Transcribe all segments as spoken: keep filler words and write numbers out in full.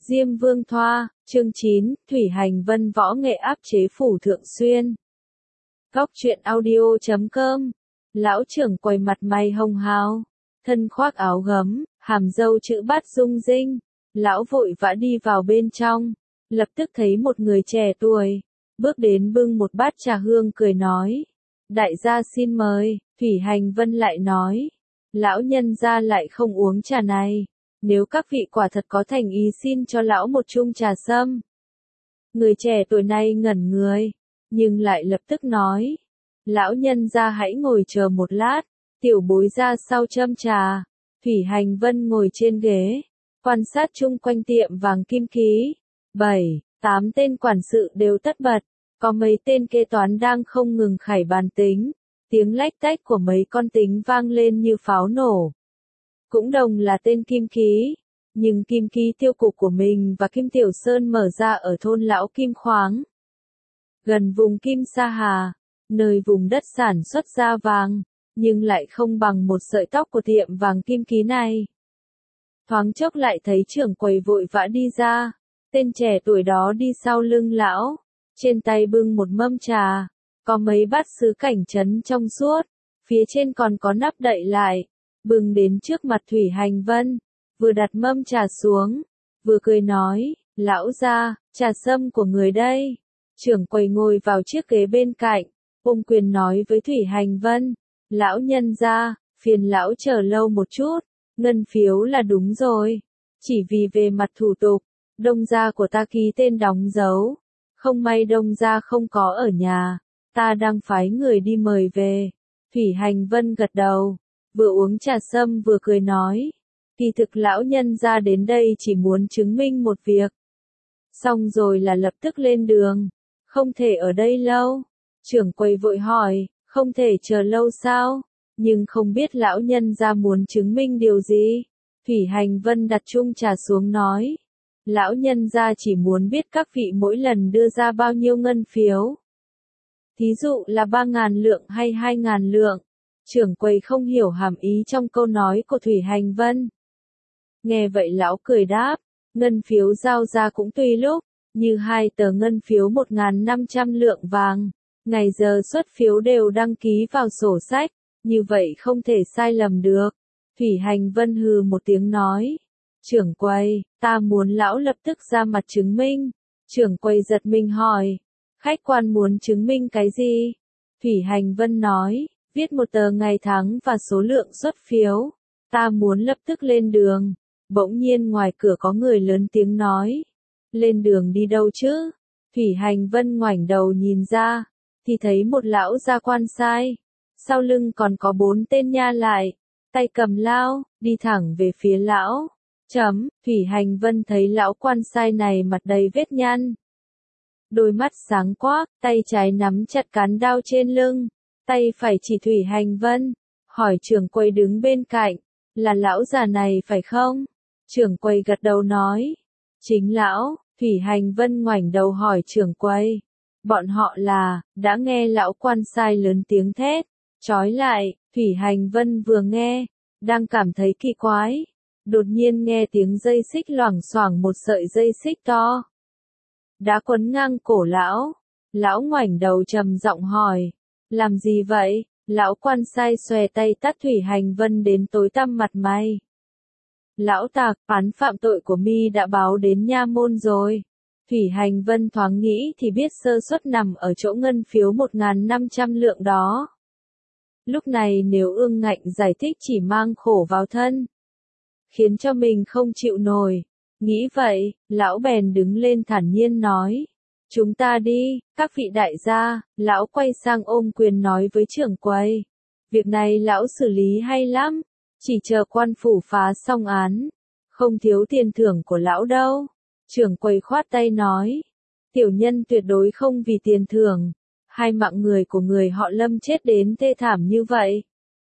Diêm Vương Thoa, chương chín, Thủy Hành Vân võ nghệ áp chế Phủ Thượng Xuyên. Góc truyện audio chấm com. Lão trưởng quầy mặt mày hồng hào, thân khoác áo gấm, hàm râu chữ bát rung rinh. Lão vội vã đi vào bên trong, lập tức thấy một người trẻ tuổi, bước đến bưng một bát trà hương cười nói. Đại gia xin mời. Thủy Hành Vân lại nói. Lão nhân gia lại không uống trà này. Nếu các vị quả thật có thành ý xin cho lão một chung trà sâm. Người trẻ tuổi này ngẩn người, nhưng lại lập tức nói. Lão nhân gia hãy ngồi chờ một lát, tiểu bối ra sau châm trà. Thủy Hành Vân ngồi trên ghế, quan sát chung quanh tiệm vàng kim ký. Bảy, tám tên quản sự đều tất bật, có mấy tên kế toán đang không ngừng khải bàn tính. Tiếng lách tách của mấy con tính vang lên như pháo nổ. Cũng đồng là tên Kim Ký, nhưng Kim Ký tiêu cục của mình và Kim Tiểu Sơn mở ra ở thôn Lão Kim Khoáng, gần vùng Kim Sa Hà, nơi vùng đất sản xuất ra vàng, nhưng lại không bằng một sợi tóc của tiệm vàng Kim Ký này. Thoáng chốc lại thấy trưởng quầy vội vã đi ra, tên trẻ tuổi đó đi sau lưng lão, trên tay bưng một mâm trà, có mấy bát sứ cảnh chấn trong suốt, phía trên còn có nắp đậy lại. Bưng đến trước mặt Thủy Hành Vân, vừa đặt mâm trà xuống, vừa cười nói, lão gia, trà sâm của người đây. Trưởng quầy ngồi vào chiếc ghế bên cạnh, ôm quyền nói với Thủy Hành Vân, lão nhân gia, phiền lão chờ lâu một chút, ngân phiếu là đúng rồi, chỉ vì về mặt thủ tục, đông gia của ta ký tên đóng dấu, không may đông gia không có ở nhà, ta đang phái người đi mời về. Thủy Hành Vân gật đầu, vừa uống trà sâm vừa cười nói, kỳ thực lão nhân ra đến đây chỉ muốn chứng minh một việc. Xong rồi là lập tức lên đường, không thể ở đây lâu. Trưởng quầy vội hỏi, không thể chờ lâu sao, nhưng không biết lão nhân ra muốn chứng minh điều gì. Thủy Hành Vân đặt chung trà xuống nói, lão nhân ra chỉ muốn biết các vị mỗi lần đưa ra bao nhiêu ngân phiếu. Thí dụ là ba ngàn lượng hay hai ngàn lượng. Trưởng quầy không hiểu hàm ý trong câu nói của Thủy Hành Vân. Nghe vậy lão cười đáp, ngân phiếu giao ra cũng tùy lúc, như hai tờ ngân phiếu một nghìn năm trăm lượng vàng, ngày giờ xuất phiếu đều đăng ký vào sổ sách, như vậy không thể sai lầm được. Thủy Hành Vân hừ một tiếng nói, trưởng quầy, ta muốn lão lập tức ra mặt chứng minh. Trưởng quầy giật mình hỏi, khách quan muốn chứng minh cái gì? Thủy Hành Vân nói, viết một tờ ngày tháng và số lượng xuất phiếu, ta muốn lập tức lên đường. Bỗng nhiên ngoài cửa có người lớn tiếng nói, lên đường đi đâu chứ? Thủy Hành Vân ngoảnh đầu nhìn ra, thì thấy một lão gia quan sai, sau lưng còn có bốn tên nha lại, tay cầm lao, đi thẳng về phía lão. Chấm, Thủy Hành Vân thấy lão quan sai này mặt đầy vết nhăn, đôi mắt sáng quắc, tay trái nắm chặt cán đao trên lưng, tay phải chỉ Thủy Hành Vân, hỏi trưởng quầy đứng bên cạnh, là lão già này phải không? Trưởng quầy gật đầu nói, chính lão. Thủy Hành Vân ngoảnh đầu hỏi trưởng quầy, bọn họ là, đã nghe lão quan sai lớn tiếng thét, trói lại. Thủy Hành Vân vừa nghe, đang cảm thấy kỳ quái, đột nhiên nghe tiếng dây xích loảng xoảng một sợi dây xích to, đã quấn ngang cổ lão. Lão ngoảnh đầu trầm giọng hỏi, làm gì vậy? Lão quan sai xòe tay tát Thủy Hành Vân đến tối tăm mặt mày. Lão tạc, án phạm tội của mi đã báo đến nha môn rồi. Thủy Hành Vân thoáng nghĩ thì biết sơ suất nằm ở chỗ ngân phiếu một nghìn năm trăm lượng đó. Lúc này nếu ương ngạnh giải thích chỉ mang khổ vào thân, khiến cho mình không chịu nổi. Nghĩ vậy, lão bèn đứng lên thản nhiên nói, chúng ta đi, các vị đại gia. Lão quay sang ôm quyền nói với trưởng quầy, việc này lão xử lý hay lắm, chỉ chờ quan phủ phá xong án, không thiếu tiền thưởng của lão đâu. Trưởng quầy khoát tay nói, tiểu nhân tuyệt đối không vì tiền thưởng, hai mạng người của người họ Lâm chết đến thê thảm như vậy,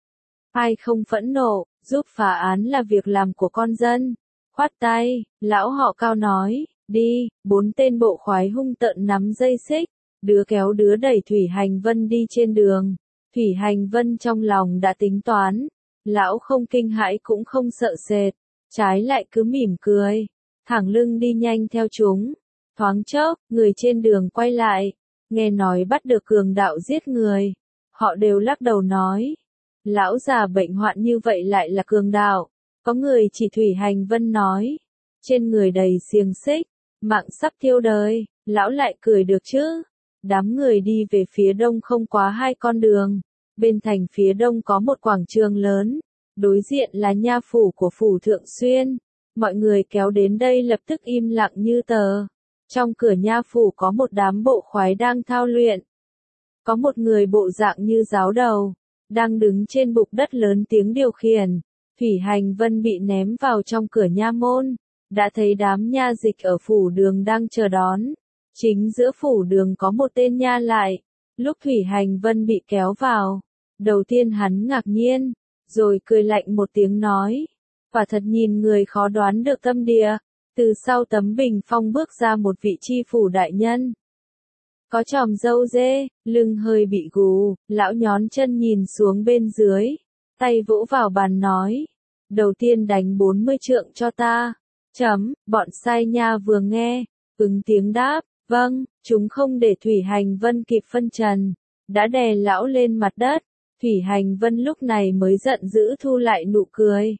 ai không phẫn nộ, giúp phá án là việc làm của con dân. Khoát tay, lão họ Cao nói, đi. Bốn tên bộ khoái hung tợn nắm dây xích, đứa kéo đứa đẩy Thủy Hành Vân đi trên đường. Thủy Hành Vân trong lòng đã tính toán, lão không kinh hãi cũng không sợ sệt, trái lại cứ mỉm cười. thẳng lưng đi nhanh theo chúng. Thoáng chốc, người trên đường quay lại, nghe nói bắt được cường đạo giết người. Họ đều lắc đầu nói, lão già bệnh hoạn như vậy lại là cường đạo. Có người chỉ Thủy Hành Vân nói, trên người đầy xiềng xích, mạng sắp thiêu đời. Lão lại cười được chứ. Đám người đi về phía đông không quá hai con đường. Bên thành phía đông có một quảng trường lớn, đối diện là nha phủ của phủ Thượng Xuyên. Mọi người kéo đến đây lập tức im lặng như tờ. Trong cửa nha phủ có một đám bộ khoái đang thao luyện. Có một người bộ dạng như giáo đầu, đang đứng trên bục đất lớn tiếng điều khiển. Thủy Hành Vân bị ném vào trong cửa nha môn, đã thấy đám nha dịch ở phủ đường đang chờ đón. Chính giữa phủ đường có một tên nha lại. Lúc Thủy Hành Vân bị kéo vào, đầu tiên hắn ngạc nhiên, rồi cười lạnh một tiếng nói, quả thật nhìn người khó đoán được tâm địa. Từ sau tấm bình phong bước ra một vị chi phủ đại nhân. Có chòm râu dê, lưng hơi bị gù, lão nhón chân nhìn xuống bên dưới, tay vỗ vào bàn nói, đầu tiên đánh bốn mươi trượng cho ta. Chấm, bọn sai nha vừa nghe, ứng tiếng đáp, vâng, chúng không để Thủy Hành Vân kịp phân trần, đã đè lão lên mặt đất. Thủy Hành Vân lúc này mới giận dữ thu lại nụ cười.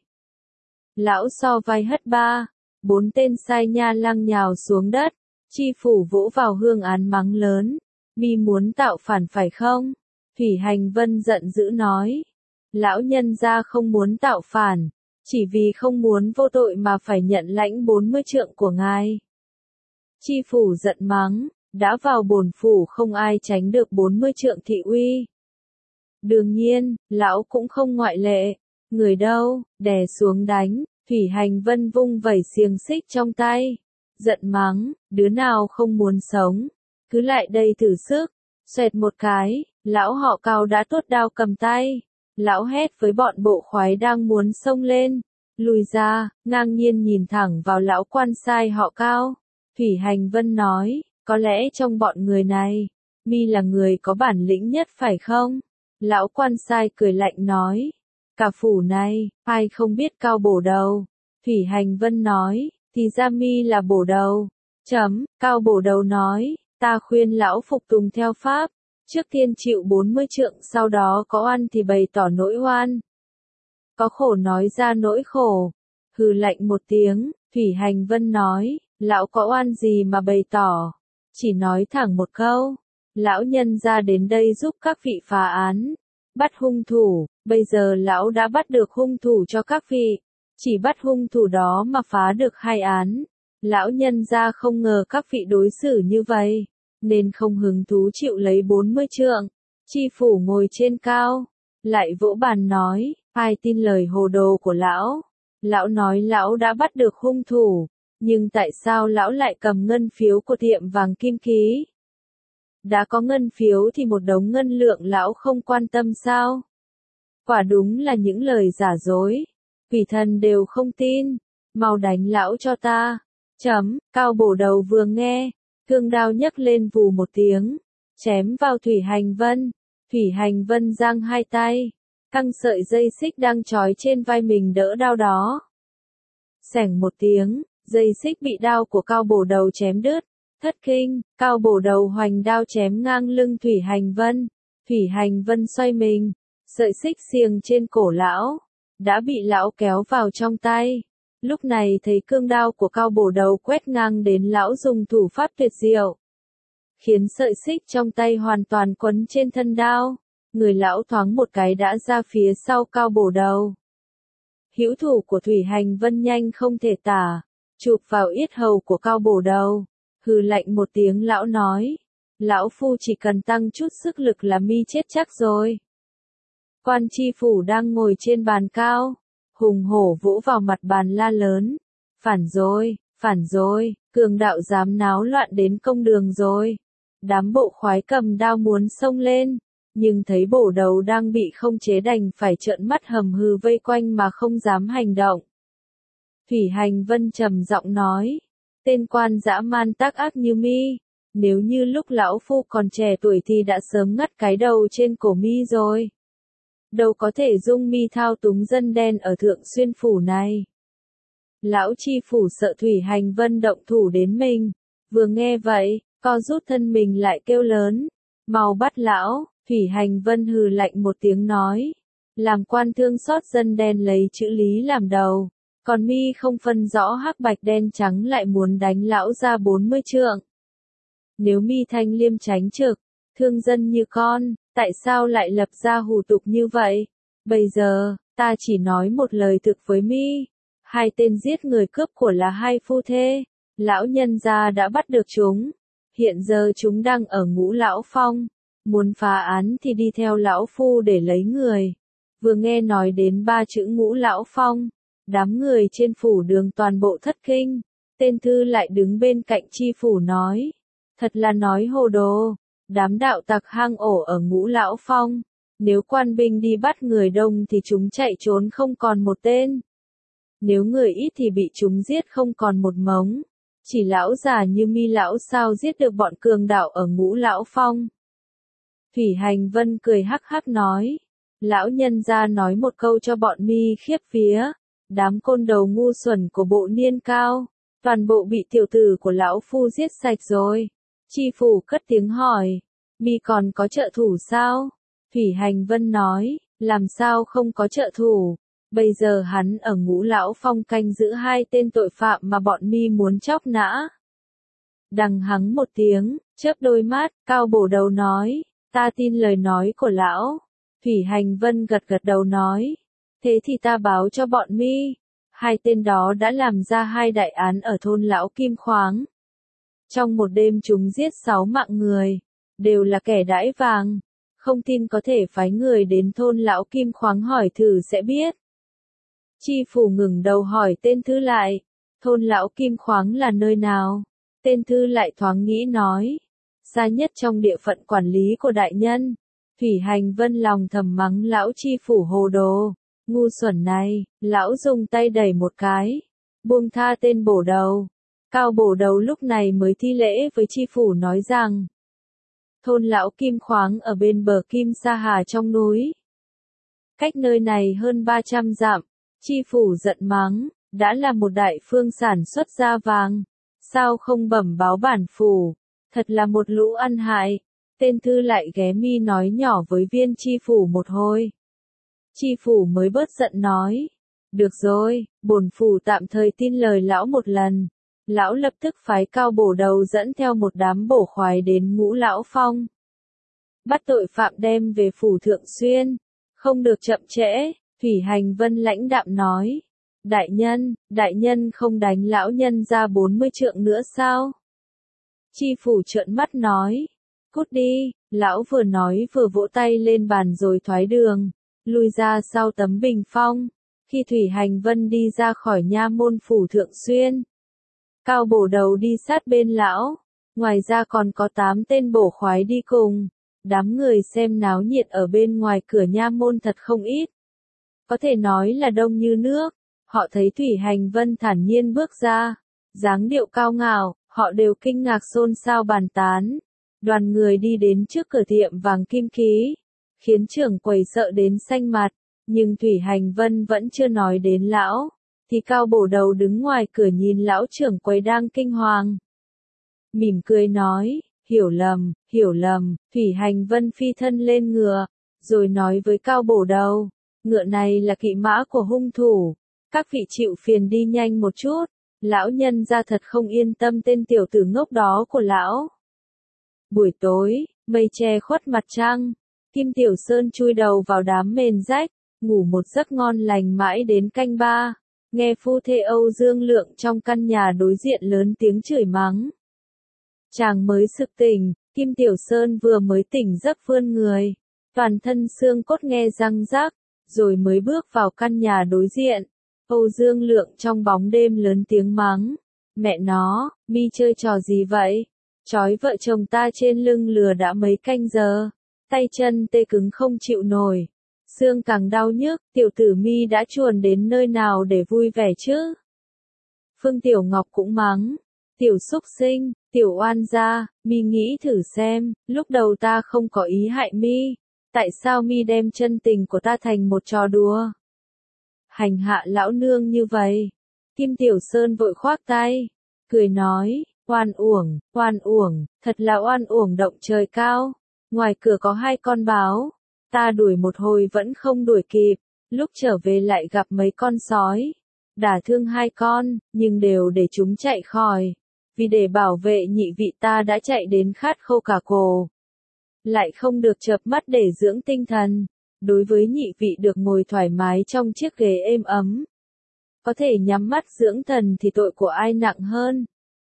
Lão so vai hất ba, bốn tên sai nha lăng nhào xuống đất, chi phủ vỗ vào hương án mắng lớn, mi muốn tạo phản phải không? Thủy Hành Vân giận dữ nói, lão nhân gia không muốn tạo phản, chỉ vì không muốn vô tội mà phải nhận lãnh bốn mươi trượng của ngài. Chi phủ giận mắng, đã vào bổn phủ không ai tránh được bốn mươi trượng thị uy. Đương nhiên, lão cũng không ngoại lệ, người đâu, đè xuống đánh. Thủy Hành Vân vung vẩy xiềng xích trong tay, giận mắng, đứa nào không muốn sống, cứ lại đây thử sức. Xoẹt một cái, lão họ Cao đã tuốt đao cầm tay. Lão hét với bọn bộ khoái đang muốn xông lên, lùi ra, ngang nhiên nhìn thẳng vào lão quan sai họ Cao. Thủy Hành Vân nói, có lẽ trong bọn người này, mi là người có bản lĩnh nhất phải không? Lão quan sai cười lạnh nói, cả phủ này, ai không biết Cao bổ đầu? Thủy Hành Vân nói, thì ra mi là bổ đầu. Chấm, Cao bổ đầu nói, ta khuyên lão phục tùng theo pháp, trước tiên chịu bốn mươi trượng, sau đó có oan thì bày tỏ nỗi oan. Có khổ nói ra nỗi khổ. Hừ lạnh một tiếng, Thủy Hành Vân nói, lão có oan gì mà bày tỏ? Chỉ nói thẳng một câu, lão nhân ra đến đây giúp các vị phá án, bắt hung thủ, bây giờ lão đã bắt được hung thủ cho các vị, chỉ bắt hung thủ đó mà phá được hai án. Lão nhân ra không ngờ các vị đối xử như vậy, nên không hứng thú chịu lấy bốn mươi trượng. Chi phủ ngồi trên cao, lại vỗ bàn nói, ai tin lời hồ đồ của lão? Lão nói lão đã bắt được hung thủ, nhưng tại sao lão lại cầm ngân phiếu của tiệm vàng Kim Ký? Đã có ngân phiếu thì một đống ngân lượng lão không quan tâm sao? Quả đúng là những lời giả dối, quỷ thần đều không tin, mau đánh lão cho ta. Chấm, Cao bổ đầu vừa nghe, cương đao nhấc lên vù một tiếng, chém vào Thủy Hành Vân. Thủy Hành Vân giang hai tay, căng sợi dây xích đang trói trên vai mình đỡ đao đó. Xẻng một tiếng, dây xích bị đao của Cao bổ đầu chém đứt. Thất kinh, Cao bổ đầu hoành đao chém ngang lưng Thủy Hành Vân. Thủy Hành Vân xoay mình, sợi xích xiềng trên cổ lão đã bị lão kéo vào trong tay. Lúc này thấy cương đao của Cao bổ đầu quét ngang đến, lão dùng thủ pháp tuyệt diệu, khiến sợi xích trong tay hoàn toàn quấn trên thân đao. Người lão thoáng một cái đã ra phía sau Cao bổ đầu. Hữu thủ của Thủy Hành Vân nhanh không thể tả, chụp vào yết hầu của Cao bổ đầu. Hừ lạnh một tiếng, lão nói, lão phu chỉ cần tăng chút sức lực là mi chết chắc rồi. Quan chi phủ đang ngồi trên bàn cao, hùng hổ vỗ vào mặt bàn la lớn, phản rồi, phản rồi, cường đạo dám náo loạn đến công đường rồi. Đám bộ khoái cầm đao muốn xông lên, nhưng thấy bổ đầu đang bị không chế đành phải trợn mắt hầm hừ vây quanh mà không dám hành động. Thủy Hành Vân trầm giọng nói, tên quan dã man tác ác như mi, nếu như lúc lão phu còn trẻ tuổi thì đã sớm ngắt cái đầu trên cổ mi rồi. Đâu có thể dung mi thao túng dân đen ở Thượng Xuyên phủ này. Lão chi phủ sợ Thủy Hành Vân động thủ đến mình, vừa nghe vậy, co rút thân mình lại kêu lớn, mau bắt lão. Thủy Hành Vân hừ lạnh một tiếng nói, làm quan thương xót dân đen lấy chữ lý làm đầu, còn mi không phân rõ hắc bạch đen trắng lại muốn đánh lão ra bốn mươi trượng. Nếu mi thanh liêm tránh trực, thương dân như con, tại sao lại lập ra hủ tục như vậy? Bây giờ, ta chỉ nói một lời thực với mi, hai tên giết người cướp của là hai phu thê, lão nhân gia đã bắt được chúng, hiện giờ chúng đang ở Ngũ Lão Phong, muốn phá án thì đi theo lão phu để lấy người. Vừa nghe nói đến ba chữ Ngũ Lão Phong, đám người trên phủ đường toàn bộ thất kinh, tên thư lại đứng bên cạnh chi phủ nói, thật là nói hồ đồ, đám đạo tặc hang ổ ở Ngũ Lão Phong, nếu quan binh đi bắt người đông thì chúng chạy trốn không còn một tên. Nếu người ít thì bị chúng giết không còn một mống. Chỉ lão già như mi lão sao giết được bọn cường đạo ở Ngũ Lão Phong. Thủy Hành Vân cười hắc hắc nói. Lão nhân gia nói một câu cho bọn mi khiếp vía. Đám côn đầu ngu xuẩn của bộ niên cao. Toàn bộ bị tiểu tử của lão phu giết sạch rồi. Chi phủ cất tiếng hỏi. Mi còn có trợ thủ sao? Thủy Hành Vân nói. Làm sao không có trợ thủ? Bây giờ hắn ở Ngũ Lão Phong canh giữ hai tên tội phạm mà bọn mi muốn chóc nã. Đằng hắng một tiếng, chớp đôi mắt, cao bổ đầu nói, ta tin lời nói của lão. Thủy Hành Vân gật gật đầu nói, thế thì ta báo cho bọn mi. Hai tên đó đã làm ra hai đại án ở thôn Lão Kim Khoáng. Trong một đêm chúng giết sáu mạng người, đều là kẻ đãi vàng. Không tin có thể phái người đến thôn Lão Kim Khoáng hỏi thử sẽ biết. Chi phủ ngừng đầu hỏi tên thư lại, thôn Lão Kim Khoáng là nơi nào? Tên thư lại thoáng nghĩ nói, xa nhất trong địa phận quản lý của đại nhân. Thủy Hành Vân lòng thầm mắng lão chi phủ hồ đồ, ngu xuẩn này, lão dùng tay đẩy một cái, buông tha tên bổ đầu. Cao bổ đầu lúc này mới thi lễ với chi phủ nói rằng, thôn Lão Kim Khoáng ở bên bờ Kim Sa Hà trong núi. Cách nơi này hơn ba trăm dặm. Chi phủ giận mắng, đã là một đại phương sản xuất ra vàng, sao không bẩm báo bản phủ, thật là một lũ ăn hại. Tên thư lại ghé mi nói nhỏ với viên chi phủ một hồi. Chi phủ mới bớt giận nói, được rồi, bổn phủ tạm thời tin lời lão một lần. Lão lập tức phái cao bổ đầu dẫn theo một đám bổ khoái đến Ngũ Lão Phong. Bắt tội phạm đem về phủ Thượng Xuyên, không được chậm trễ. Thủy Hành Vân lãnh đạm nói, đại nhân, đại nhân không đánh lão nhân ra bốn mươi trượng nữa sao? Chi phủ trợn mắt nói, cút đi, lão vừa nói vừa vỗ tay lên bàn rồi thoái đường, lui ra sau tấm bình phong. Khi Thủy Hành Vân đi ra khỏi nha môn phủ Thượng Xuyên, cao bổ đầu đi sát bên lão, ngoài ra còn có tám tên bổ khoái đi cùng. Đám người xem náo nhiệt ở bên ngoài cửa nha môn thật không ít. Có thể nói là đông như nước, họ thấy Thủy Hành Vân thản nhiên bước ra, dáng điệu cao ngạo, họ đều kinh ngạc xôn xao bàn tán. Đoàn người đi đến trước cửa tiệm vàng kim ký, khiến trưởng quầy sợ đến xanh mặt, nhưng Thủy Hành Vân vẫn chưa nói đến lão, thì cao bổ đầu đứng ngoài cửa nhìn lão trưởng quầy đang kinh hoàng. Mỉm cười nói, hiểu lầm, hiểu lầm. Thủy Hành Vân phi thân lên ngựa, rồi nói với cao bổ đầu, ngựa này là kỵ mã của hung thủ, các vị chịu phiền đi nhanh một chút, lão nhân ra thật không yên tâm tên tiểu tử ngốc đó của lão. Buổi tối, mây che khuất mặt trăng, Kim Tiểu Sơn chui đầu vào đám mền rách, ngủ một giấc ngon lành mãi đến canh ba, nghe phu thê Âu Dương Lượng trong căn nhà đối diện lớn tiếng chửi mắng. Chàng mới sực tỉnh, Kim Tiểu Sơn vừa mới tỉnh giấc vươn người, toàn thân xương cốt nghe răng rắc, rồi mới bước vào căn nhà đối diện. Âu Dương Lượng trong bóng đêm lớn tiếng mắng, mẹ nó, mi chơi trò gì vậy? Trói vợ chồng ta trên lưng lừa đã mấy canh giờ, tay chân tê cứng không chịu nổi, xương càng đau nhức, tiểu tử mi đã chuồn đến nơi nào để vui vẻ chứ? Phương Tiểu Ngọc cũng mắng, tiểu xúc sinh, tiểu oan gia, mi nghĩ thử xem, lúc đầu ta không có ý hại mi, tại sao mi đem chân tình của ta thành một trò đùa? Hành hạ lão nương như vậy, Kim Tiểu Sơn vội khoác tay, cười nói, oan uổng, oan uổng, thật là oan uổng động trời cao. Ngoài cửa có hai con báo, ta đuổi một hồi vẫn không đuổi kịp, lúc trở về lại gặp mấy con sói, đả thương hai con, nhưng đều để chúng chạy khỏi. Vì để bảo vệ nhị vị ta đã chạy đến khát khô cả cổ. Lại không được chợp mắt để dưỡng tinh thần. Đối với nhị vị được ngồi thoải mái trong chiếc ghế êm ấm, có thể nhắm mắt dưỡng thần thì tội của ai nặng hơn.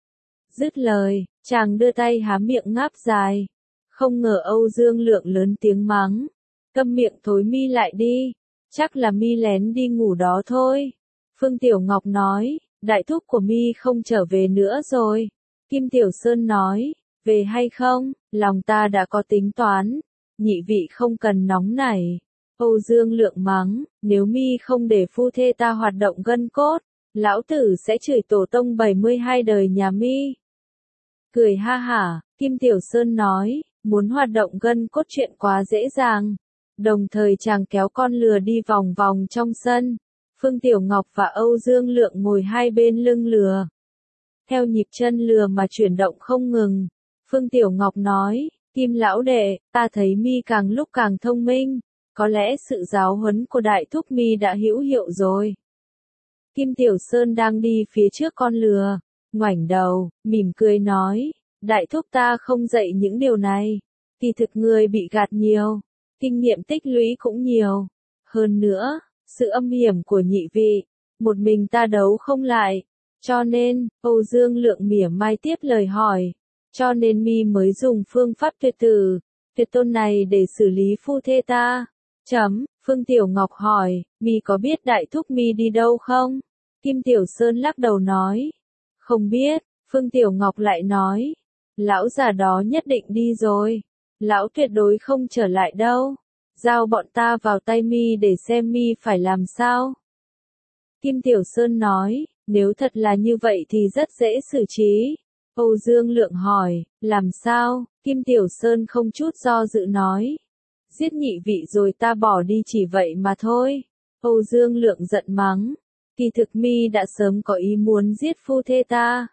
Dứt lời, chàng đưa tay há miệng ngáp dài. Không ngờ Âu Dương Lượng lớn tiếng mắng. Câm miệng thối mi lại đi. Chắc là mi lén đi ngủ đó thôi. Phương Tiểu Ngọc nói, đại thúc của mi không trở về nữa rồi. Kim Tiểu Sơn nói, về hay không, lòng ta đã có tính toán. Nhị vị không cần nóng nảy. Âu Dương Lượng mắng, nếu mi không để phu thê ta hoạt động gân cốt, lão tử sẽ chửi tổ tông bảy mươi hai đời nhà mi. Cười ha hả, Kim Tiểu Sơn nói, muốn hoạt động gân cốt chuyện quá dễ dàng. Đồng thời chàng kéo con lừa đi vòng vòng trong sân. Phương Tiểu Ngọc và Âu Dương Lượng ngồi hai bên lưng lừa. Theo nhịp chân lừa mà chuyển động không ngừng. Phương Tiểu Ngọc nói, Kim lão đệ, ta thấy mi càng lúc càng thông minh. Có lẽ sự giáo huấn của đại thúc mi đã hữu hiệu rồi. Kim Tiểu Sơn đang đi phía trước con lừa, ngoảnh đầu, mỉm cười nói, đại thúc ta không dạy những điều này. Kỳ thực người bị gạt nhiều, kinh nghiệm tích lũy cũng nhiều. Hơn nữa, sự âm hiểm của nhị vị, một mình ta đấu không lại. Cho nên, Âu Dương Lượng mỉa mai tiếp lời hỏi. Cho nên mi mới dùng phương pháp tuyệt tử, tuyệt tôn này để xử lý phu thê ta. Chấm, Phương Tiểu Ngọc hỏi, mi có biết đại thúc mi đi đâu không? Kim Tiểu Sơn lắc đầu nói, không biết. Phương Tiểu Ngọc lại nói, lão già đó nhất định đi rồi. Lão tuyệt đối không trở lại đâu. Giao bọn ta vào tay mi để xem mi phải làm sao. Kim Tiểu Sơn nói, nếu thật là như vậy thì rất dễ xử trí. Âu Dương Lượng hỏi, làm sao? Kim Tiểu Sơn không chút do dự nói, giết nhị vị rồi ta bỏ đi chỉ vậy mà thôi. Âu Dương Lượng giận mắng, kỳ thực mi đã sớm có ý muốn giết phu thê ta.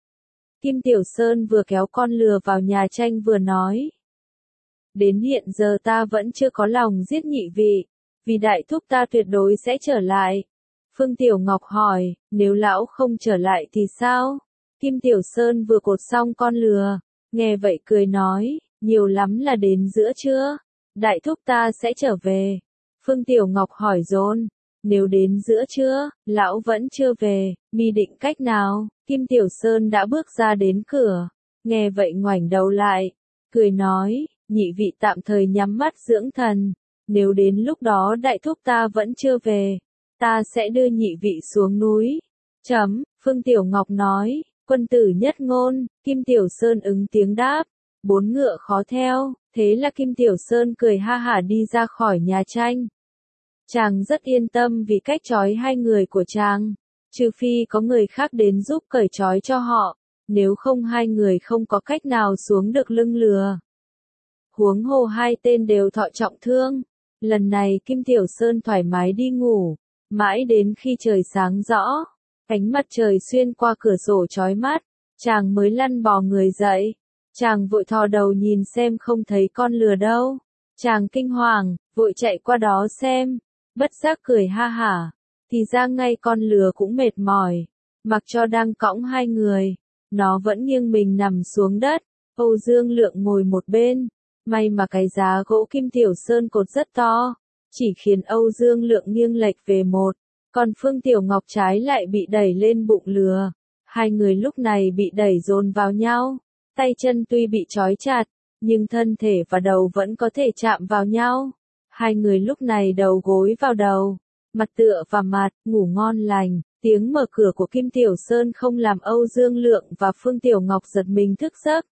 Kim Tiểu Sơn vừa kéo con lừa vào nhà tranh vừa nói, đến hiện giờ ta vẫn chưa có lòng giết nhị vị, vì đại thúc ta tuyệt đối sẽ trở lại. Phương Tiểu Ngọc hỏi, nếu lão không trở lại thì sao? Kim Tiểu Sơn vừa cột xong con lừa, nghe vậy cười nói, nhiều lắm là đến giữa trưa, đại thúc ta sẽ trở về. Phương Tiểu Ngọc hỏi dồn, nếu đến giữa trưa, lão vẫn chưa về, mi định cách nào? Kim Tiểu Sơn đã bước ra đến cửa, nghe vậy ngoảnh đầu lại, cười nói, nhị vị tạm thời nhắm mắt dưỡng thần, nếu đến lúc đó đại thúc ta vẫn chưa về, ta sẽ đưa nhị vị xuống núi. Chấm, Phương Tiểu Ngọc nói, quân tử nhất ngôn. Kim Tiểu Sơn ứng tiếng đáp, bốn ngựa khó theo. Thế là Kim Tiểu Sơn cười ha hả đi ra khỏi nhà tranh. Chàng rất yên tâm vì cách trói hai người của chàng, trừ phi có người khác đến giúp cởi trói cho họ, nếu không hai người không có cách nào xuống được lưng lừa. Huống hồ hai tên đều thọ trọng thương. Lần này Kim Tiểu Sơn thoải mái đi ngủ, mãi đến khi trời sáng rõ, ánh mặt trời xuyên qua cửa sổ chói mắt, chàng mới lăn bò người dậy. Chàng vội thò đầu nhìn xem không thấy con lừa đâu. Chàng kinh hoàng, vội chạy qua đó xem, bất giác cười ha hả. Thì ra ngay con lừa cũng mệt mỏi, mặc cho đang cõng hai người, nó vẫn nghiêng mình nằm xuống đất. Âu Dương Lượng ngồi một bên, may mà cái giá gỗ Kim Tiểu Sơn cột rất to, chỉ khiến Âu Dương Lượng nghiêng lệch về một, còn Phương Tiểu Ngọc trái lại bị đẩy lên bụng lừa. Hai người lúc này bị đẩy dồn vào nhau, tay chân tuy bị trói chặt, nhưng thân thể và đầu vẫn có thể chạm vào nhau. Hai người lúc này đầu gối vào đầu, mặt tựa vào mặt, ngủ ngon lành. Tiếng mở cửa của Kim Tiểu Sơn không làm Âu Dương Lượng và Phương Tiểu Ngọc giật mình thức giấc.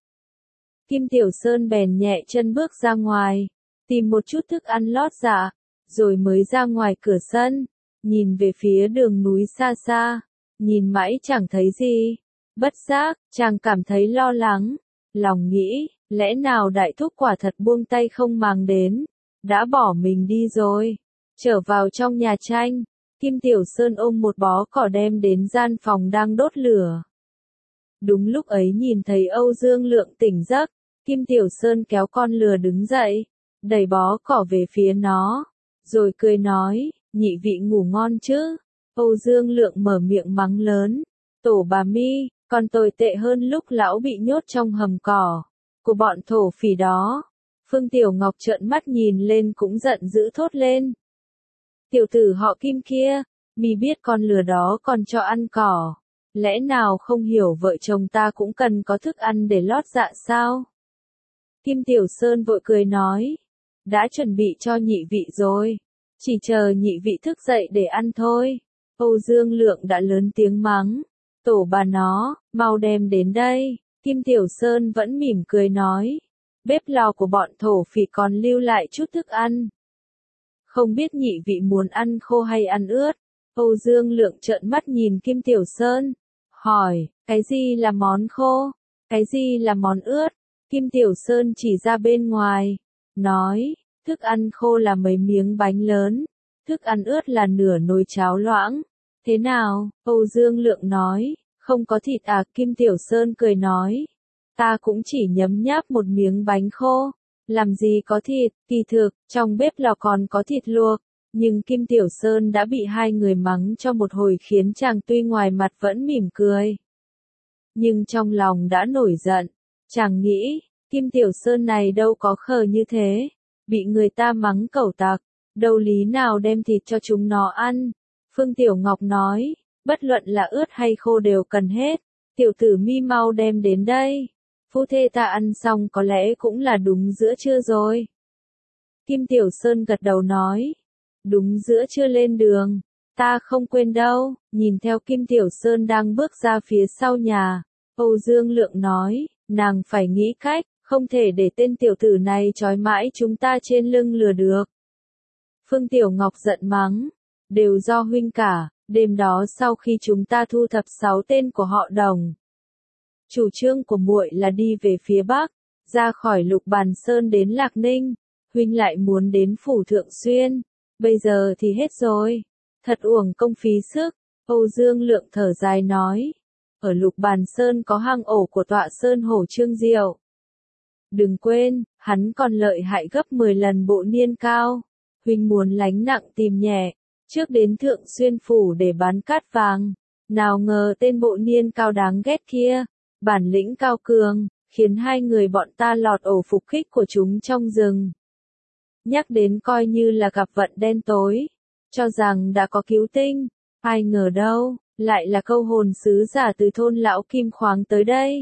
Kim Tiểu Sơn bèn nhẹ chân bước ra ngoài, tìm một chút thức ăn lót dạ, rồi mới ra ngoài cửa sân, nhìn về phía đường núi xa xa, nhìn mãi chẳng thấy gì. Bất giác, chàng cảm thấy lo lắng, lòng nghĩ, lẽ nào đại thúc quả thật buông tay không màng đến, đã bỏ mình đi rồi. Trở vào trong nhà tranh, Kim Tiểu Sơn ôm một bó cỏ đem đến gian phòng đang đốt lửa. Đúng lúc ấy nhìn thấy Âu Dương Lượng tỉnh giấc, Kim Tiểu Sơn kéo con lừa đứng dậy, đẩy bó cỏ về phía nó, rồi cười nói, nhị vị ngủ ngon chứ. Âu Dương Lượng mở miệng mắng lớn, tổ bà Mi, còn tồi tệ hơn lúc lão bị nhốt trong hầm cỏ của bọn thổ phỉ đó. Phương Tiểu Ngọc trợn mắt nhìn lên cũng giận dữ thốt lên. Tiểu tử họ Kim kia, mi biết con lừa đó còn cho ăn cỏ, lẽ nào không hiểu vợ chồng ta cũng cần có thức ăn để lót dạ sao? Kim Tiểu Sơn vội cười nói, đã chuẩn bị cho nhị vị rồi, chỉ chờ nhị vị thức dậy để ăn thôi. Âu Dương Lượng đã lớn tiếng mắng, tổ bà nó, mau đem đến đây. Kim Tiểu Sơn vẫn mỉm cười nói, bếp lò của bọn thổ phỉ còn lưu lại chút thức ăn. Không biết nhị vị muốn ăn khô hay ăn ướt? Âu Dương Lượng trợn mắt nhìn Kim Tiểu Sơn, hỏi, cái gì là món khô? Cái gì là món ướt? Kim Tiểu Sơn chỉ ra bên ngoài, nói, thức ăn khô là mấy miếng bánh lớn, thức ăn ướt là nửa nồi cháo loãng. Thế nào? Âu Dương Lượng nói, không có thịt à? Kim Tiểu Sơn cười nói, ta cũng chỉ nhấm nháp một miếng bánh khô, làm gì có thịt. Kỳ thực, trong bếp lò còn có thịt luộc, nhưng Kim Tiểu Sơn đã bị hai người mắng cho một hồi khiến chàng tuy ngoài mặt vẫn mỉm cười, nhưng trong lòng đã nổi giận. Chàng nghĩ, Kim Tiểu Sơn này đâu có khờ như thế, bị người ta mắng cẩu tặc, đâu lý nào đem thịt cho chúng nó ăn. Phương Tiểu Ngọc nói, bất luận là ướt hay khô đều cần hết, tiểu tử Mi mau đem đến đây. Phu thê ta ăn xong có lẽ cũng là đúng giữa trưa rồi. Kim Tiểu Sơn gật đầu nói, đúng giữa trưa lên đường, ta không quên đâu. Nhìn theo Kim Tiểu Sơn đang bước ra phía sau nhà, Âu Dương Lượng nói, nàng phải nghĩ cách, không thể để tên tiểu tử này trói mãi chúng ta trên lưng lừa được. Phương Tiểu Ngọc giận mắng, đều do huynh cả, đêm đó sau khi chúng ta thu thập sáu tên của họ Đồng, chủ trương của muội là đi về phía Bắc, ra khỏi Lục Bàn Sơn đến Lạc Ninh, huynh lại muốn đến phủ Thượng Xuyên, bây giờ thì hết rồi, thật uổng công phí sức. Âu Dương Lượng thở dài nói, ở Lục Bàn Sơn có hang ổ của tọa Sơn Hổ Trương Diệu. Đừng quên, hắn còn lợi hại gấp mười lần Bộ Niên Cao, huynh muốn lánh nặng tìm nhẹ, trước đến Thượng Xuyên phủ để bán cát vàng, nào ngờ tên Bộ Niên Cao đáng ghét kia, bản lĩnh cao cường, khiến hai người bọn ta lọt ổ phục kích của chúng trong rừng. Nhắc đến coi như là gặp vận đen tối, cho rằng đã có cứu tinh, ai ngờ đâu, lại là câu hồn sứ giả từ thôn Lão Kim Khoáng tới đây.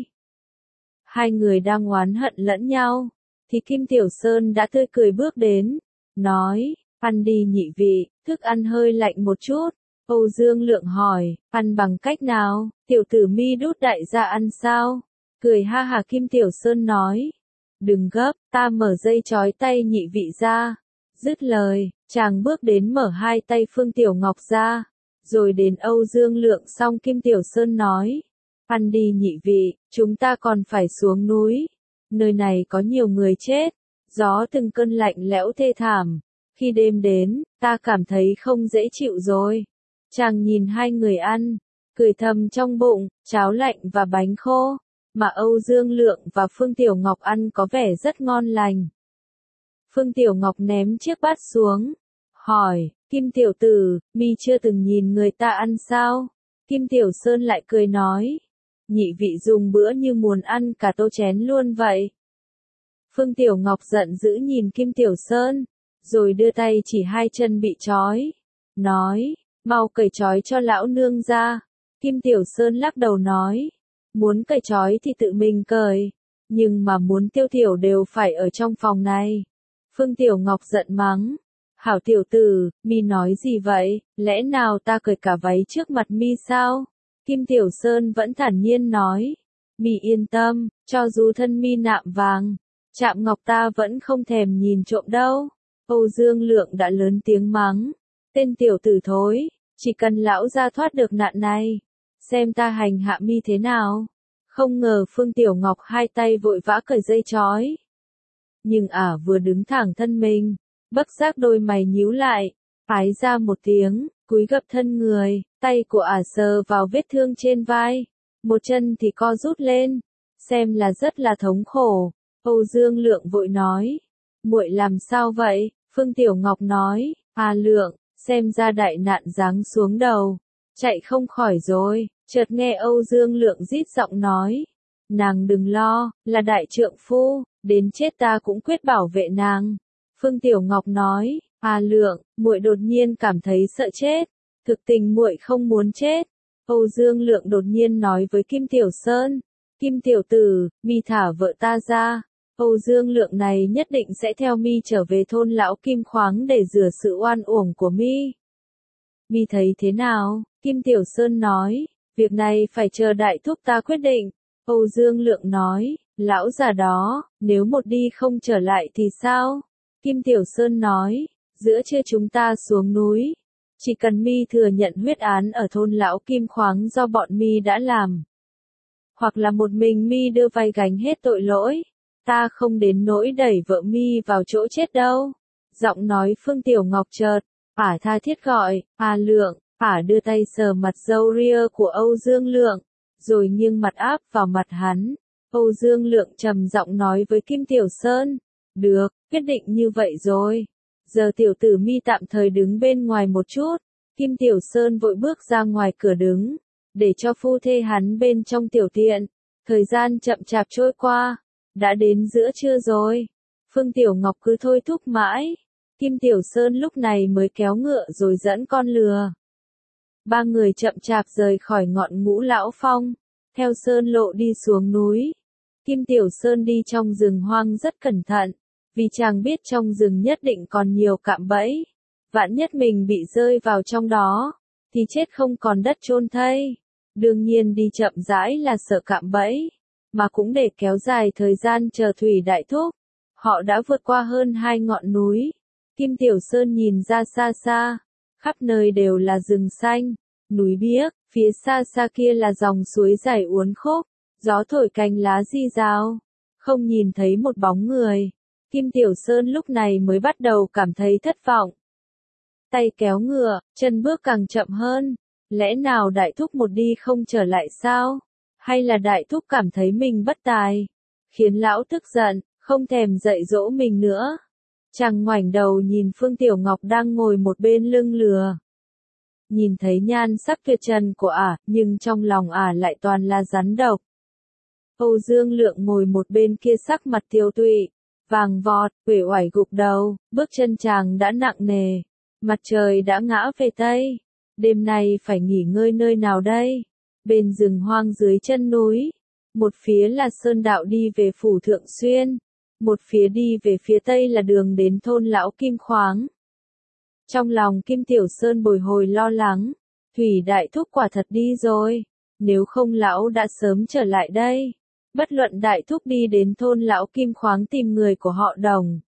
Hai người đang oán hận lẫn nhau, thì Kim Tiểu Sơn đã tươi cười bước đến, nói, ăn đi nhị vị, thức ăn hơi lạnh một chút. Âu Dương Lượng hỏi, ăn bằng cách nào? Tiểu tử Mi đút đại gia ăn sao? Cười ha hà. Kim Tiểu Sơn nói, đừng gấp, ta mở dây trói tay nhị vị ra. Dứt lời, chàng bước đến mở hai tay Phương Tiểu Ngọc ra, rồi đến Âu Dương Lượng. Xong Kim Tiểu Sơn nói, ăn đi nhị vị, chúng ta còn phải xuống núi, nơi này có nhiều người chết, gió từng cơn lạnh lẽo thê thảm, khi đêm đến, ta cảm thấy không dễ chịu rồi. Chàng nhìn hai người ăn, cười thầm trong bụng, cháo lạnh và bánh khô, mà Âu Dương Lượng và Phương Tiểu Ngọc ăn có vẻ rất ngon lành. Phương Tiểu Ngọc ném chiếc bát xuống, hỏi, Kim Tiểu Tử, mi chưa từng nhìn người ta ăn sao? Kim Tiểu Sơn lại cười nói, nhị vị dùng bữa như muốn ăn cả tô chén luôn vậy. Phương Tiểu Ngọc giận dữ nhìn Kim Tiểu Sơn, rồi đưa tay chỉ hai chân bị trói, nói, mau cởi trói cho lão nương ra. Kim Tiểu Sơn lắc đầu nói, muốn cởi trói thì tự mình cởi, nhưng mà muốn tiêu thiểu đều phải ở trong phòng này. Phương Tiểu Ngọc giận mắng, hảo tiểu tử, mi nói gì vậy, lẽ nào ta cởi cả váy trước mặt mi sao? Kim Tiểu Sơn vẫn thản nhiên nói, mi yên tâm, cho dù thân mi nạm vàng, chạm ngọc ta vẫn không thèm nhìn trộm đâu. Âu Dương Lượng đã lớn tiếng mắng, tên tiểu tử thối, chỉ cần lão gia thoát được nạn này, xem ta hành hạ mi thế nào. Không ngờ Phương Tiểu Ngọc hai tay vội vã cởi dây trói, nhưng ả vừa đứng thẳng thân mình, bất giác đôi mày nhíu lại, phái ra một tiếng, cúi gập thân người, tay của ả sờ vào vết thương trên vai, một chân thì co rút lên, xem là rất là thống khổ. Âu Dương Lượng vội nói, muội làm sao vậy? Phương Tiểu Ngọc nói, à Lượng, xem ra đại nạn giáng xuống đầu, chạy không khỏi rồi. Chợt nghe Âu Dương Lượng rít giọng nói, nàng đừng lo, là đại trượng phu, đến chết ta cũng quyết bảo vệ nàng. Phương Tiểu Ngọc nói, à Lượng, muội đột nhiên cảm thấy sợ chết, thực tình muội không muốn chết. Âu Dương Lượng đột nhiên nói với Kim Tiểu Sơn, Kim Tiểu Tử, mi thả vợ ta ra. Âu Dương Lượng này nhất định sẽ theo mi trở về thôn lão Kim Khoáng để rửa sự oan uổng của mi. Mi thấy thế nào? Kim Tiểu Sơn nói, việc này phải chờ đại thúc ta quyết định. Âu Dương Lượng nói, lão già đó, nếu một đi không trở lại thì sao? Kim Tiểu Sơn nói, giữa trưa chúng ta xuống núi. Chỉ cần mi thừa nhận huyết án ở thôn lão Kim Khoáng do bọn mi đã làm. Hoặc là một mình mi đưa vai gánh hết tội lỗi. Ta không đến nỗi đẩy vợ mi vào chỗ chết đâu. Giọng nói Phương Tiểu Ngọc chợt, ả tha thiết gọi, à Lượng, ả đưa tay sờ mặt râu ria của Âu Dương Lượng, rồi nghiêng mặt áp vào mặt hắn. Âu Dương Lượng trầm giọng nói với Kim Tiểu Sơn, được, quyết định như vậy rồi. Giờ tiểu tử mi tạm thời đứng bên ngoài một chút. Kim Tiểu Sơn vội bước ra ngoài cửa đứng, để cho phu thê hắn bên trong tiểu tiện. Thời gian chậm chạp trôi qua, đã đến giữa trưa rồi. Phương Tiểu Ngọc cứ thôi thúc mãi. Kim Tiểu Sơn lúc này mới kéo ngựa rồi dẫn con lừa. Ba người chậm chạp rời khỏi ngọn Ngũ Lão Phong, theo sơn lộ đi xuống núi. Kim Tiểu Sơn đi trong rừng hoang rất cẩn thận, vì chàng biết trong rừng nhất định còn nhiều cạm bẫy. Vạn nhất mình bị rơi vào trong đó, thì chết không còn đất chôn thây. Đương nhiên đi chậm rãi là sợ cạm bẫy, mà cũng để kéo dài thời gian chờ Thủy đại thúc. Họ đã vượt qua hơn hai ngọn núi. Kim Tiểu Sơn nhìn ra xa xa, khắp nơi đều là rừng xanh, núi biếc, phía xa xa kia là dòng suối chảy uốn khúc, gió thổi cành lá rì rào, không nhìn thấy một bóng người. Kim Tiểu Sơn lúc này mới bắt đầu cảm thấy thất vọng. Tay kéo ngựa, chân bước càng chậm hơn. Lẽ nào đại thúc một đi không trở lại sao? Hay là đại thúc cảm thấy mình bất tài, khiến lão tức giận, không thèm dạy dỗ mình nữa? Chàng ngoảnh đầu nhìn Phương Tiểu Ngọc đang ngồi một bên lưng lừa. Nhìn thấy nhan sắc tuyệt trần của ả, nhưng trong lòng ả lại toàn là rắn độc. Âu Dương Lượng ngồi một bên kia sắc mặt tiêu tụy, vàng vọt, uể oải gục đầu, bước chân chàng đã nặng nề. Mặt trời đã ngã về Tây. Đêm nay phải nghỉ ngơi nơi nào đây? Bên rừng hoang dưới chân núi. Một phía là sơn đạo đi về phủ Thượng Xuyên. Một phía đi về phía Tây là đường đến thôn lão Kim Khoáng. Trong lòng Kim Tiểu Sơn bồi hồi lo lắng. Thủy đại thúc quả thật đi rồi. Nếu không lão đã sớm trở lại đây. Bất luận đại thúc đi đến thôn lão Kim Khoáng tìm người của họ Đồng,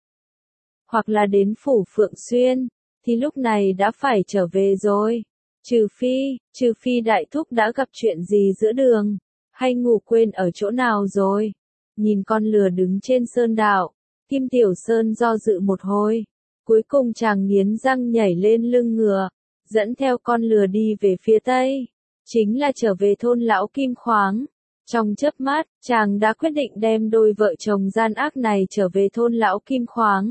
hoặc là đến phủ Phượng Xuyên, thì lúc này đã phải trở về rồi. Trừ phi, trừ phi đại thúc đã gặp chuyện gì giữa đường, hay ngủ quên ở chỗ nào rồi. Nhìn con lừa đứng trên sơn đạo, Kim Tiểu Sơn do dự một hồi. Cuối cùng chàng nghiến răng nhảy lên lưng ngựa, dẫn theo con lừa đi về phía Tây. Chính là trở về thôn lão Kim Khoáng. Trong chớp mắt, chàng đã quyết định đem đôi vợ chồng gian ác này trở về thôn lão Kim Khoáng.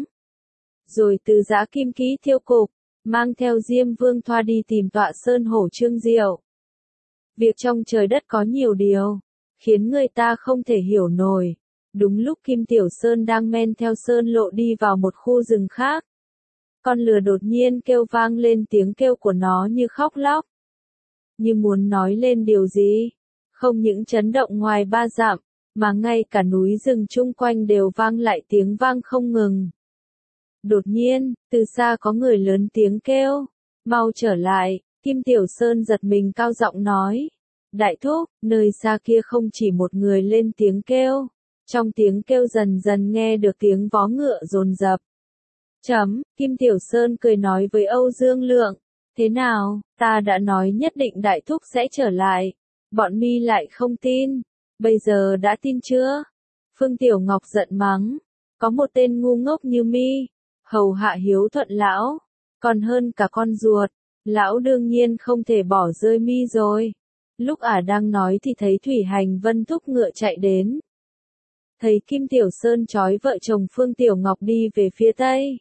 Rồi từ giã Kim Ký Thiêu Cục, mang theo Diêm Vương Thoa đi tìm tọa sơn hổ Trương Diệu. Việc trong trời đất có nhiều điều, khiến người ta không thể hiểu nổi. Đúng lúc Kim Tiểu Sơn đang men theo sơn lộ đi vào một khu rừng khác. Con lừa đột nhiên kêu vang lên, tiếng kêu của nó như khóc lóc, như muốn nói lên điều gì. Không những chấn động ngoài ba dặm, mà ngay cả núi rừng chung quanh đều vang lại tiếng vang không ngừng. Đột nhiên, từ xa có người lớn tiếng kêu, mau trở lại. Kim Tiểu Sơn giật mình cao giọng nói, đại thúc, nơi xa kia không chỉ một người lên tiếng kêu. Trong tiếng kêu dần dần nghe được tiếng vó ngựa dồn dập. Chấm, Kim Tiểu Sơn cười nói với Âu Dương Lượng, thế nào, ta đã nói nhất định đại thúc sẽ trở lại. Bọn mi lại không tin, bây giờ đã tin chưa? Phương Tiểu Ngọc giận mắng, có một tên ngu ngốc như mi, hầu hạ hiếu thuận lão, còn hơn cả con ruột, Lão đương nhiên không thể bỏ rơi mi rồi. Lúc ả đang nói thì thấy Thủy Hành Vân thúc ngựa chạy đến. Thấy Kim Tiểu Sơn trói vợ chồng Phương Tiểu Ngọc đi về phía tây.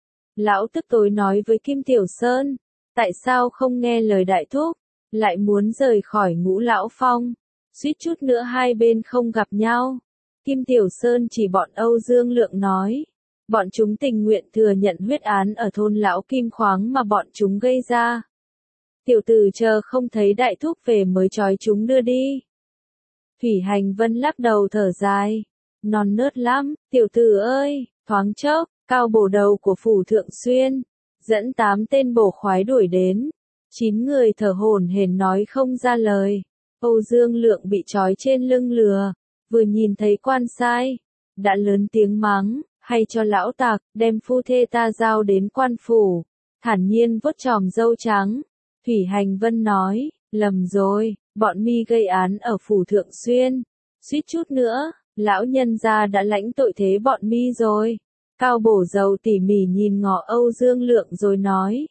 Lão tức tối nói với Kim Tiểu Sơn, tại sao không nghe lời đại thúc, lại muốn rời khỏi Ngũ Lão Phong, suýt chút nữa hai bên không gặp nhau. Kim Tiểu Sơn chỉ bọn Âu Dương Lượng nói, bọn chúng tình nguyện thừa nhận huyết án ở thôn Lão Kim Khoáng mà bọn chúng gây ra. Tiểu tử chờ không thấy đại thúc về mới trói chúng đưa đi. Thủy Hành Vân lắc đầu thở dài, non nớt lắm, tiểu tử ơi, thoáng chốc, Cao Bổ Đầu của Phủ Thượng Xuyên, dẫn tám tên bổ khoái đuổi đến. Chín người thở hổn hển nói không ra lời. Âu Dương Lượng bị trói trên lưng lừa, vừa nhìn thấy quan sai, đã lớn tiếng mắng, hay cho lão tặc, đem phu thê ta giao đến quan phủ, thản nhiên vuốt chòm râu trắng. Thủy Hành Vân nói, lầm rồi, bọn mi gây án ở Phủ Thượng Xuyên, suýt chút nữa, lão nhân gia đã lãnh tội thế bọn mi rồi. Cao Bổ Dầu tỉ mỉ nhìn ngó Âu Dương Lượng rồi nói,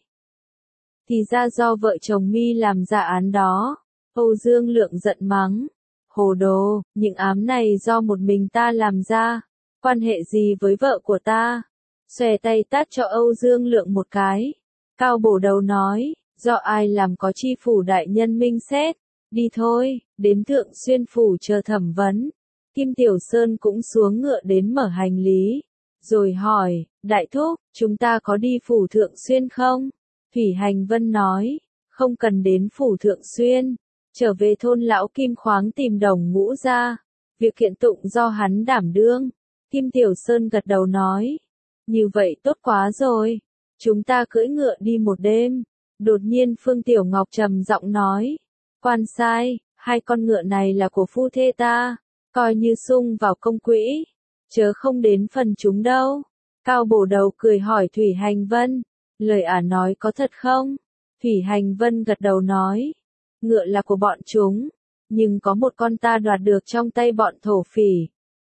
thì ra do vợ chồng mi làm ra án đó. Âu Dương Lượng giận mắng, hồ đồ, những ám này do một mình ta làm ra, quan hệ gì với vợ của ta? Xòe tay tát cho Âu Dương Lượng một cái. Cao Bổ Đầu nói, do ai làm có chi phủ đại nhân minh xét, đi thôi, đến Thượng Xuyên phủ chờ thẩm vấn. Kim Tiểu Sơn cũng xuống ngựa đến mở hành lý, rồi hỏi, đại thúc, chúng ta có đi Phủ Thượng Xuyên không? Thủy Hành Vân nói, không cần đến Phủ Thượng Xuyên, trở về thôn Lão Kim Khoáng tìm Đồng Ngũ ra, việc kiện tụng do hắn đảm đương. Kim Tiểu Sơn gật đầu nói, như vậy tốt quá rồi, chúng ta cưỡi ngựa đi một đêm. Đột nhiên Phương Tiểu Ngọc trầm giọng nói, quan sai, hai con ngựa này là của phu thê ta, coi như sung vào công quỹ, chớ không đến phần chúng đâu. Cao Bổ Đầu cười hỏi Thủy Hành Vân, lời ả nói có thật không? Thủy Hành Vân gật đầu nói, ngựa là của bọn chúng, nhưng có một con ta đoạt được trong tay bọn thổ phỉ.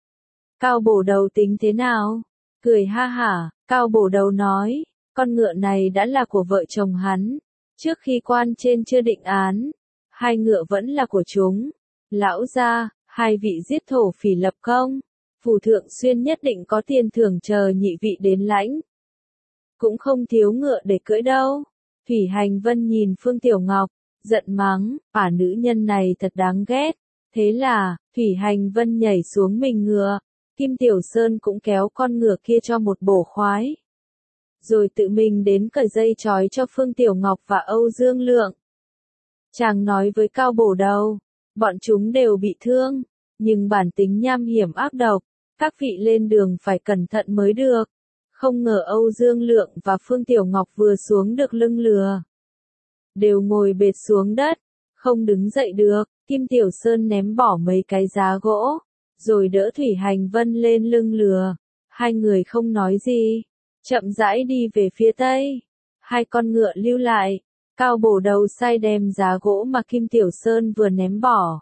Cao Bổ Đầu tính thế nào? Cười ha hả, Cao Bổ Đầu nói, con ngựa này đã là của vợ chồng hắn, trước khi quan trên chưa định án, hai ngựa vẫn là của chúng. Lão gia, hai vị giết thổ phỉ lập công, Phủ Thượng Xuyên nhất định có tiền thưởng chờ nhị vị đến lãnh. Cũng không thiếu ngựa để cưỡi đâu. Thủy Hành Vân nhìn Phương Tiểu Ngọc, giận mắng, ả nữ nhân này thật đáng ghét. Thế là, Thủy Hành Vân nhảy xuống mình ngựa, Kim Tiểu Sơn cũng kéo con ngựa kia cho một bổ khoái. Rồi tự mình đến cởi dây trói cho Phương Tiểu Ngọc và Âu Dương Lượng. Chàng nói với Cao Bổ Đầu, bọn chúng đều bị thương, nhưng bản tính nham hiểm ác độc, các vị lên đường phải cẩn thận mới được. Không ngờ Âu Dương Lượng và Phương Tiểu Ngọc vừa xuống được lưng lừa, đều ngồi bệt xuống đất, không đứng dậy được. Kim Tiểu Sơn ném bỏ mấy cái giá gỗ, rồi đỡ Thủy Hành Vân lên lưng lừa. Hai người không nói gì, chậm rãi đi về phía tây. Hai con ngựa lưu lại, Cao Bổ Đầu sai đem giá gỗ mà Kim Tiểu Sơn vừa ném bỏ,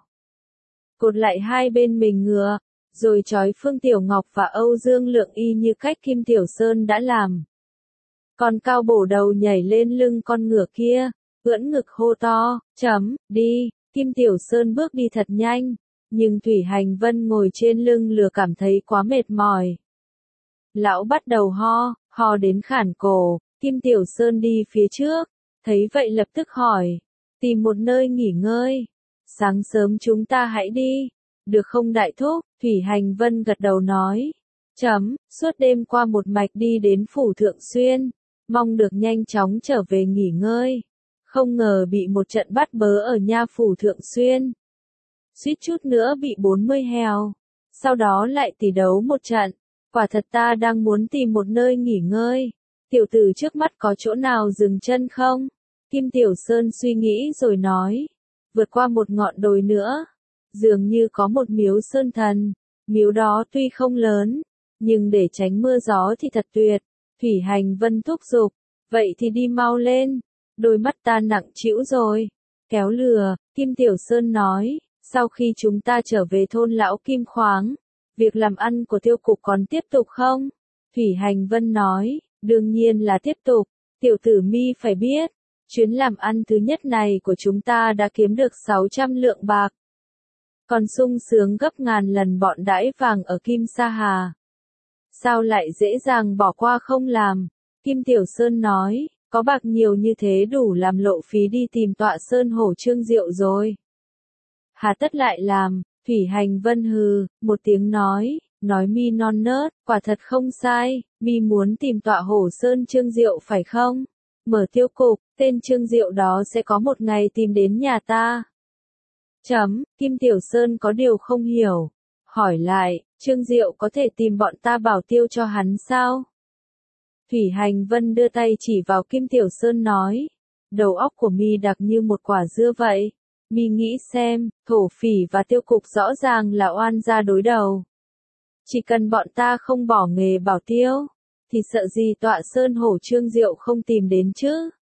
cột lại hai bên mình ngựa, rồi trói Phương Tiểu Ngọc và Âu Dương Lượng y như cách Kim Tiểu Sơn đã làm. Còn Cao Bổ Đầu nhảy lên lưng con ngựa kia, ưỡn ngực hô to, chấm, đi. Kim Tiểu Sơn bước đi thật nhanh, nhưng Thủy Hành Vân ngồi trên lưng lừa cảm thấy quá mệt mỏi. Lão bắt đầu ho, ho đến khản cổ. Kim Tiểu Sơn đi phía trước, thấy vậy lập tức hỏi, tìm một nơi nghỉ ngơi. Sáng sớm chúng ta hãy đi, được không đại thúc? Thủy Hành Vân gật đầu nói, chấm, suốt đêm qua một mạch đi đến Phủ Thượng Xuyên, mong được nhanh chóng trở về nghỉ ngơi. Không ngờ bị một trận bắt bớ ở nha Phủ Thượng Xuyên, suýt chút nữa bị bốn mươi heo, sau đó lại tỷ đấu một trận. Quả thật ta đang muốn tìm một nơi nghỉ ngơi. Tiểu tử trước mắt có chỗ nào dừng chân không? Kim Tiểu Sơn suy nghĩ rồi nói, vượt qua một ngọn đồi nữa, dường như có một miếu sơn thần. Miếu đó tuy không lớn, nhưng để tránh mưa gió thì thật tuyệt. Thủy Hành Vân thúc giục, vậy thì đi mau lên, đôi mắt ta nặng trĩu rồi. Kéo lừa, Kim Tiểu Sơn nói, sau khi chúng ta trở về thôn Lão Kim Khoáng, việc làm ăn của tiêu cục còn tiếp tục không? Thủy Hành Vân nói, đương nhiên là tiếp tục, tiểu tử mi phải biết, Chuyến làm ăn thứ nhất này của chúng ta đã kiếm được sáu trăm lượng bạc. Còn sung sướng gấp ngàn lần bọn đãi vàng ở Kim Sa Hà. Sao lại dễ dàng bỏ qua không làm? Kim Tiểu Sơn nói, có bạc nhiều như thế đủ làm lộ phí đi tìm tọa sơn hổ Trương Diệu rồi. Hà tất lại làm, Thủy Hành Vân hừ, một tiếng nói, nói mi non nớt, quả thật không sai, mi muốn tìm tọa hổ sơn Trương Diệu phải không? Mở tiêu cục, tên Trương Diệu đó sẽ có một ngày tìm đến nhà ta. Chấm, Kim Tiểu Sơn có điều không hiểu. Hỏi lại, Trương Diệu có thể tìm bọn ta bảo tiêu cho hắn sao? Thủy Hành Vân đưa tay chỉ vào Kim Tiểu Sơn nói, đầu óc của mi đặc như một quả dưa vậy. Mi nghĩ xem, thổ phỉ và tiêu cục rõ ràng là oan gia đối đầu. Chỉ cần bọn ta không bỏ nghề bảo tiêu, thì sợ gì tọa sơn hổ Trương Diệu không tìm đến chứ?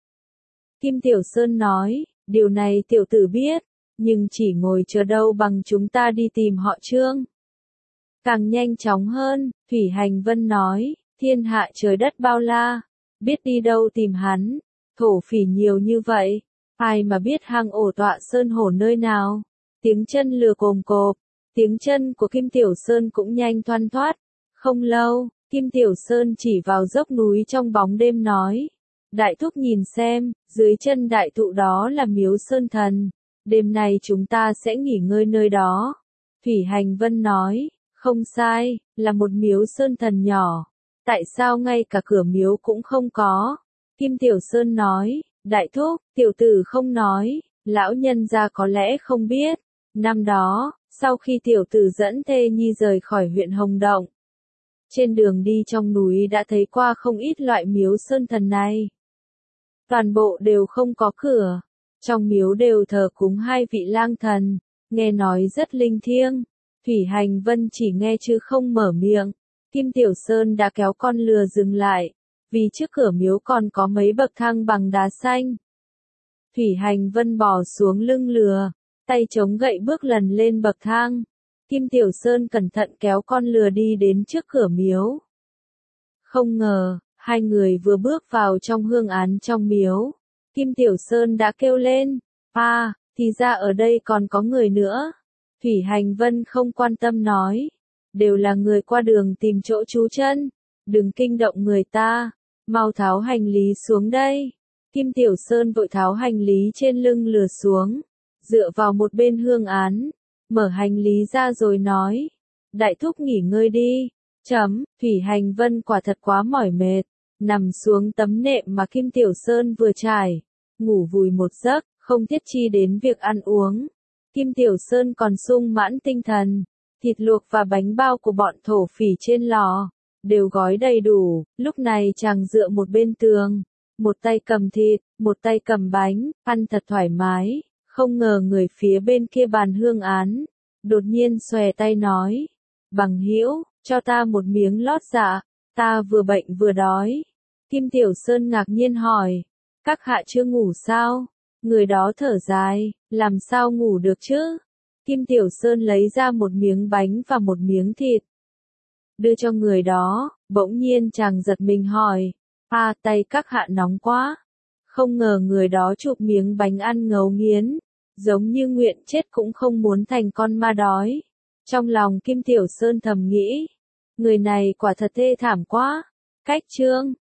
Kim Tiểu Sơn nói, điều này tiểu tử biết, nhưng chỉ ngồi chờ đâu bằng chúng ta đi tìm họ Trương. Càng nhanh chóng hơn, Thủy Hành Vân nói, thiên hạ trời đất bao la, biết đi đâu tìm hắn, thổ phỉ nhiều như vậy, ai mà biết hang ổ tọa sơn hổ nơi nào. Tiếng chân lừa cồm cộp, tiếng chân của Kim Tiểu Sơn cũng nhanh thoăn thoắt. Không lâu, Kim Tiểu Sơn chỉ vào dốc núi trong bóng đêm nói, đại thúc nhìn xem, dưới chân đại thụ đó là miếu sơn thần, đêm nay chúng ta sẽ nghỉ ngơi nơi đó. Thủy Hành Vân nói, không sai, là một miếu sơn thần nhỏ, tại sao ngay cả cửa miếu cũng không có? Kim Tiểu Sơn nói, đại thúc, tiểu tử không nói, lão nhân gia có lẽ không biết, năm đó, sau khi tiểu tử dẫn thê nhi rời khỏi huyện Hồng Động, trên đường đi trong núi đã thấy qua không ít loại miếu sơn thần này. Toàn bộ đều không có cửa, trong miếu đều thờ cúng hai vị lang thần, nghe nói rất linh thiêng. Thủy Hành Vân chỉ nghe chứ không mở miệng. Kim Tiểu Sơn đã kéo con lừa dừng lại, vì trước cửa miếu còn có mấy bậc thang bằng đá xanh. Thủy Hành Vân bò xuống lưng lừa, tay chống gậy bước lần lên bậc thang. Kim Tiểu Sơn cẩn thận kéo con lừa đi đến trước cửa miếu. Không ngờ, hai người vừa bước vào trong hương án trong miếu, Kim Tiểu Sơn đã kêu lên, à, thì ra ở đây còn có người nữa. Thủy Hành Vân không quan tâm nói, đều là người qua đường tìm chỗ trú chân, đừng kinh động người ta, mau tháo hành lý xuống đây. Kim Tiểu Sơn vội tháo hành lý trên lưng lừa xuống, dựa vào một bên hương án, mở hành lý ra rồi nói, đại thúc nghỉ ngơi đi. Chấm, Thủy Hành Vân quả thật quá mỏi mệt, nằm xuống tấm nệm mà Kim Tiểu Sơn vừa trải, ngủ vùi một giấc, không thiết chi đến việc ăn uống. Kim Tiểu Sơn còn sung mãn tinh thần, thịt luộc và bánh bao của bọn thổ phỉ trên lò, đều gói đầy đủ, lúc này chàng dựa một bên tường, một tay cầm thịt, một tay cầm bánh, ăn thật thoải mái, không ngờ người phía bên kia bàn hương án, đột nhiên xòe tay nói, bằng hữu, cho ta một miếng lót dạ, ta vừa bệnh vừa đói. Kim Tiểu Sơn ngạc nhiên hỏi, các hạ chưa ngủ sao? Người đó thở dài, làm sao ngủ được chứ? Kim Tiểu Sơn lấy ra một miếng bánh và một miếng thịt, đưa cho người đó, bỗng nhiên chàng giật mình hỏi, à, tay các hạ nóng quá. Không ngờ người đó chụp miếng bánh ăn ngấu nghiến, giống như nguyện chết cũng không muốn thành con ma đói. Trong lòng Kim Tiểu Sơn thầm nghĩ, người này quả thật thê thảm quá. Cách chương